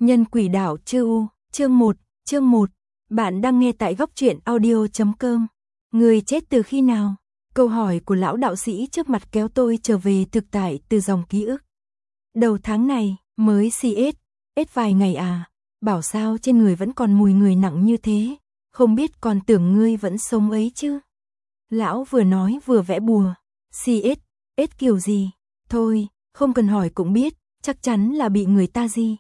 Nhân quỷ đạo chư U, chương 1, bạn đang nghe tại góc truyện audio.com. Người chết từ khi nào? Câu hỏi của lão đạo sĩ trước mặt kéo tôi trở về thực tại từ dòng ký ức. Đầu tháng này, mới CS vài ngày à, bảo sao trên người vẫn còn mùi người nặng như thế, không biết còn tưởng ngươi vẫn sống ấy chứ. Lão vừa nói vừa vẽ bùa, CS kiểu gì? Thôi, không cần hỏi cũng biết, chắc chắn là bị người ta gì.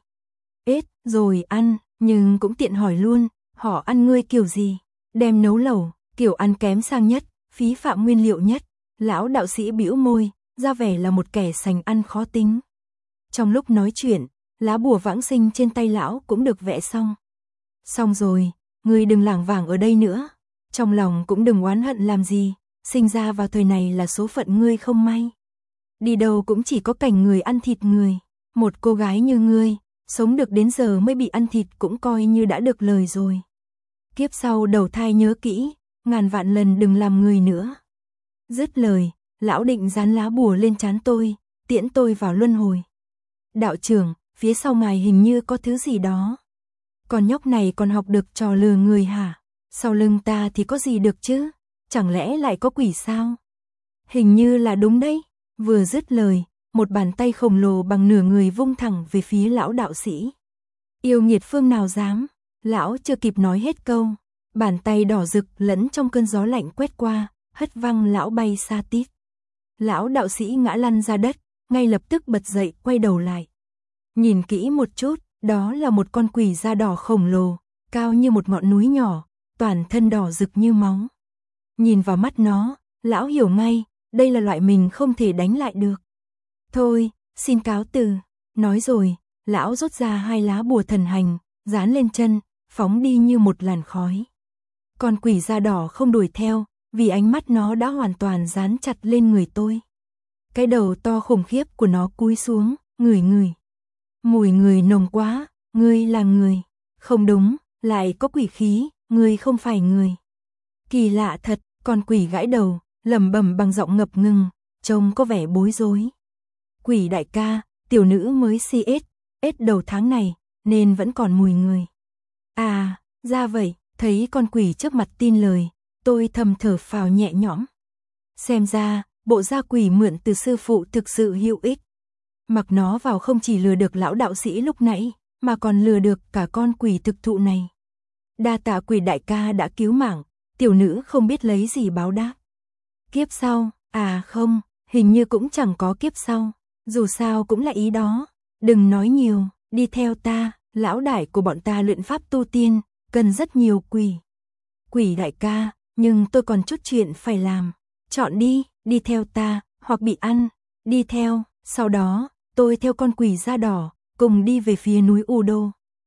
Rồi ăn, nhưng cũng tiện hỏi luôn, họ ăn ngươi kiểu gì? Đem nấu lẩu, kiểu ăn kém sang nhất, phí phạm nguyên liệu nhất. Lão đạo sĩ bĩu môi, ra vẻ là một kẻ sành ăn khó tính. Trong lúc nói chuyện, lá bùa vãng sinh trên tay lão cũng được vẽ xong. Xong rồi, ngươi đừng lảng vảng ở đây nữa. Trong lòng cũng đừng oán hận làm gì, sinh ra vào thời này là số phận ngươi không may. Đi đâu cũng chỉ có cảnh người ăn thịt người. Một cô gái như ngươi, sống được đến giờ mới bị ăn thịt cũng coi như đã được lời rồi. Kiếp sau đầu thai nhớ kỹ, ngàn vạn lần đừng làm người nữa. Dứt lời, lão định dán lá bùa lên trán tôi, tiễn tôi vào luân hồi. Đạo trưởng, phía sau ngài hình như có thứ gì đó. Con nhóc này còn học được trò lừa người hả? Sau lưng ta thì có gì được chứ? Chẳng lẽ lại có quỷ sao? Hình như là đúng đấy. Vừa dứt lời, một bàn tay khổng lồ bằng nửa người vung thẳng về phía lão đạo sĩ. Yêu nghiệt phương nào dám? Lão chưa kịp nói hết câu, bàn tay đỏ rực lẫn trong cơn gió lạnh quét qua, hất văng lão bay xa tít. Lão đạo sĩ ngã lăn ra đất, ngay lập tức bật dậy quay đầu lại. Nhìn kỹ một chút, đó là một con quỷ da đỏ khổng lồ, cao như một ngọn núi nhỏ, toàn thân đỏ rực như máu. Nhìn vào mắt nó, lão hiểu ngay, đây là loại mình không thể đánh lại được. Thôi, xin cáo từ. Nói rồi, lão rút ra hai lá bùa thần hành, dán lên chân, phóng đi như một làn khói. Con quỷ da đỏ không đuổi theo, vì ánh mắt nó đã hoàn toàn dán chặt lên người tôi. Cái đầu to khủng khiếp của nó cúi xuống, ngửi. Mùi người nồng quá, ngươi là người. Không đúng, lại có quỷ khí, ngươi không phải người. Kỳ lạ thật, con quỷ gãi đầu, lẩm bẩm bằng giọng ngập ngừng, trông có vẻ bối rối. Quỷ đại ca, tiểu nữ mới CS đầu tháng này, nên vẫn còn mùi người. À, ra vậy, thấy con quỷ trước mặt tin lời, tôi thầm thở phào nhẹ nhõm. Xem ra, bộ da quỷ mượn từ sư phụ thực sự hữu ích. Mặc nó vào không chỉ lừa được lão đạo sĩ lúc nãy, mà còn lừa được cả con quỷ thực thụ này. Đa tạ quỷ đại ca đã cứu mạng, tiểu nữ không biết lấy gì báo đáp. Kiếp sau, à không, hình như cũng chẳng có kiếp sau. Dù sao cũng là ý đó, đừng nói nhiều, đi theo ta, lão đại của bọn ta luyện pháp tu tiên, cần rất nhiều quỷ. Quỷ đại ca, nhưng tôi còn chút chuyện phải làm, chọn đi theo ta, hoặc bị ăn, đi theo, sau đó, tôi theo con quỷ da đỏ, cùng đi về phía núi U Đô.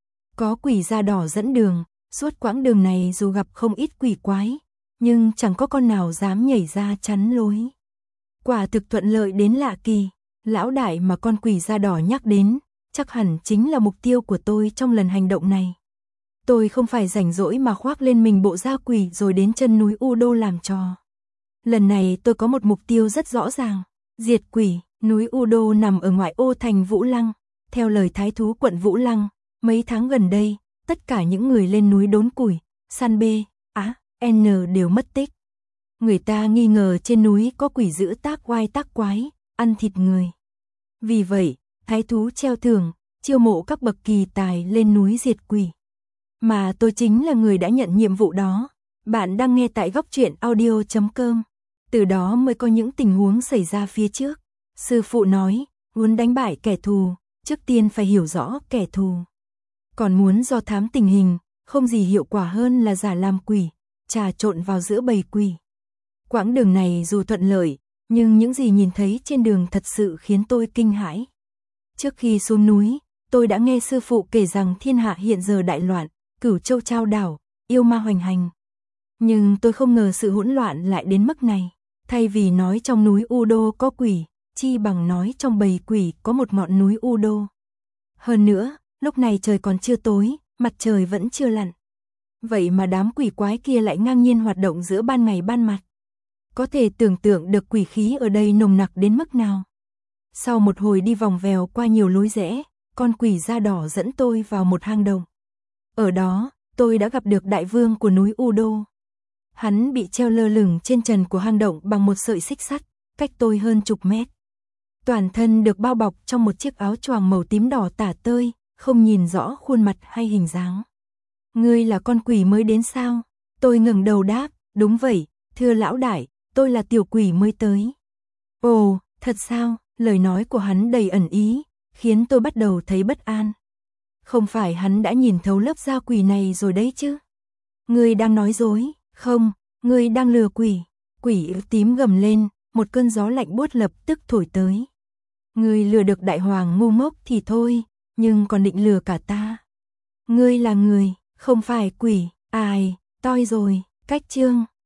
Có quỷ da đỏ dẫn đường, suốt quãng đường này dù gặp không ít quỷ quái, nhưng chẳng có con nào dám nhảy ra chắn lối. Quả thực thuận lợi đến lạ kỳ. Lão đại mà con quỷ da đỏ nhắc đến, chắc hẳn chính là mục tiêu của tôi trong lần hành động này. Tôi không phải rảnh rỗi mà khoác lên mình bộ da quỷ rồi đến chân núi U Đô làm trò. Lần này tôi có một mục tiêu rất rõ ràng, diệt quỷ. Núi U Đô nằm ở ngoại ô thành Vũ Lăng. Theo lời thái thú quận Vũ Lăng, mấy tháng gần đây, tất cả những người lên núi đốn củi, săn N đều mất tích. Người ta nghi ngờ trên núi có quỷ dữ tác oai tác quái, ăn thịt người. Vì vậy, thái thú treo thưởng, chiêu mộ các bậc kỳ tài lên núi diệt quỷ. Mà tôi chính là người đã nhận nhiệm vụ đó. Bạn đang nghe tại góc truyện audio.com. Từ đó mới có những tình huống xảy ra phía trước. Sư phụ nói, muốn đánh bại kẻ thù, trước tiên phải hiểu rõ kẻ thù. Còn muốn do thám tình hình, không gì hiệu quả hơn là giả làm quỷ, trà trộn vào giữa bầy quỷ. Quãng đường này dù thuận lợi, nhưng những gì nhìn thấy trên đường thật sự khiến tôi kinh hãi. Trước khi xuống núi, tôi đã nghe sư phụ kể rằng thiên hạ hiện giờ đại loạn, Cửu Châu trao đảo, yêu ma hoành hành. Nhưng tôi không ngờ sự hỗn loạn lại đến mức này. Thay vì nói trong núi U Đô có quỷ, chi bằng nói trong bầy quỷ có một ngọn núi U Đô. Hơn nữa, lúc này trời còn chưa tối, mặt trời vẫn chưa lặn. Vậy mà đám quỷ quái kia lại ngang nhiên hoạt động giữa ban ngày ban mặt. Có thể tưởng tượng được quỷ khí ở đây nồng nặc đến mức nào. Sau một hồi đi vòng vèo qua nhiều lối rẽ, con quỷ da đỏ dẫn tôi vào một hang động. Ở đó, tôi đã gặp được đại vương của núi U Đô. Hắn bị treo lơ lửng trên trần của hang động bằng một sợi xích sắt, cách tôi hơn chục mét. Toàn thân được bao bọc trong một chiếc áo choàng màu tím đỏ tả tơi, không nhìn rõ khuôn mặt hay hình dáng. Ngươi là con quỷ mới đến sao? Tôi ngẩng đầu đáp, đúng vậy, thưa lão đại, tôi là tiểu quỷ mới tới. Ồ, thật sao? Lời nói của hắn đầy ẩn ý, khiến tôi bắt đầu thấy bất an. Không phải hắn đã nhìn thấu lớp da quỷ này rồi đấy chứ? Ngươi đang nói dối, không, ngươi đang lừa quỷ. Quỷ tím gầm lên, một cơn gió lạnh buốt lập tức thổi tới. Ngươi lừa được đại hoàng ngu ngốc thì thôi, nhưng còn định lừa cả ta. Ngươi là người, không phải quỷ, ai, toi rồi, cách chương.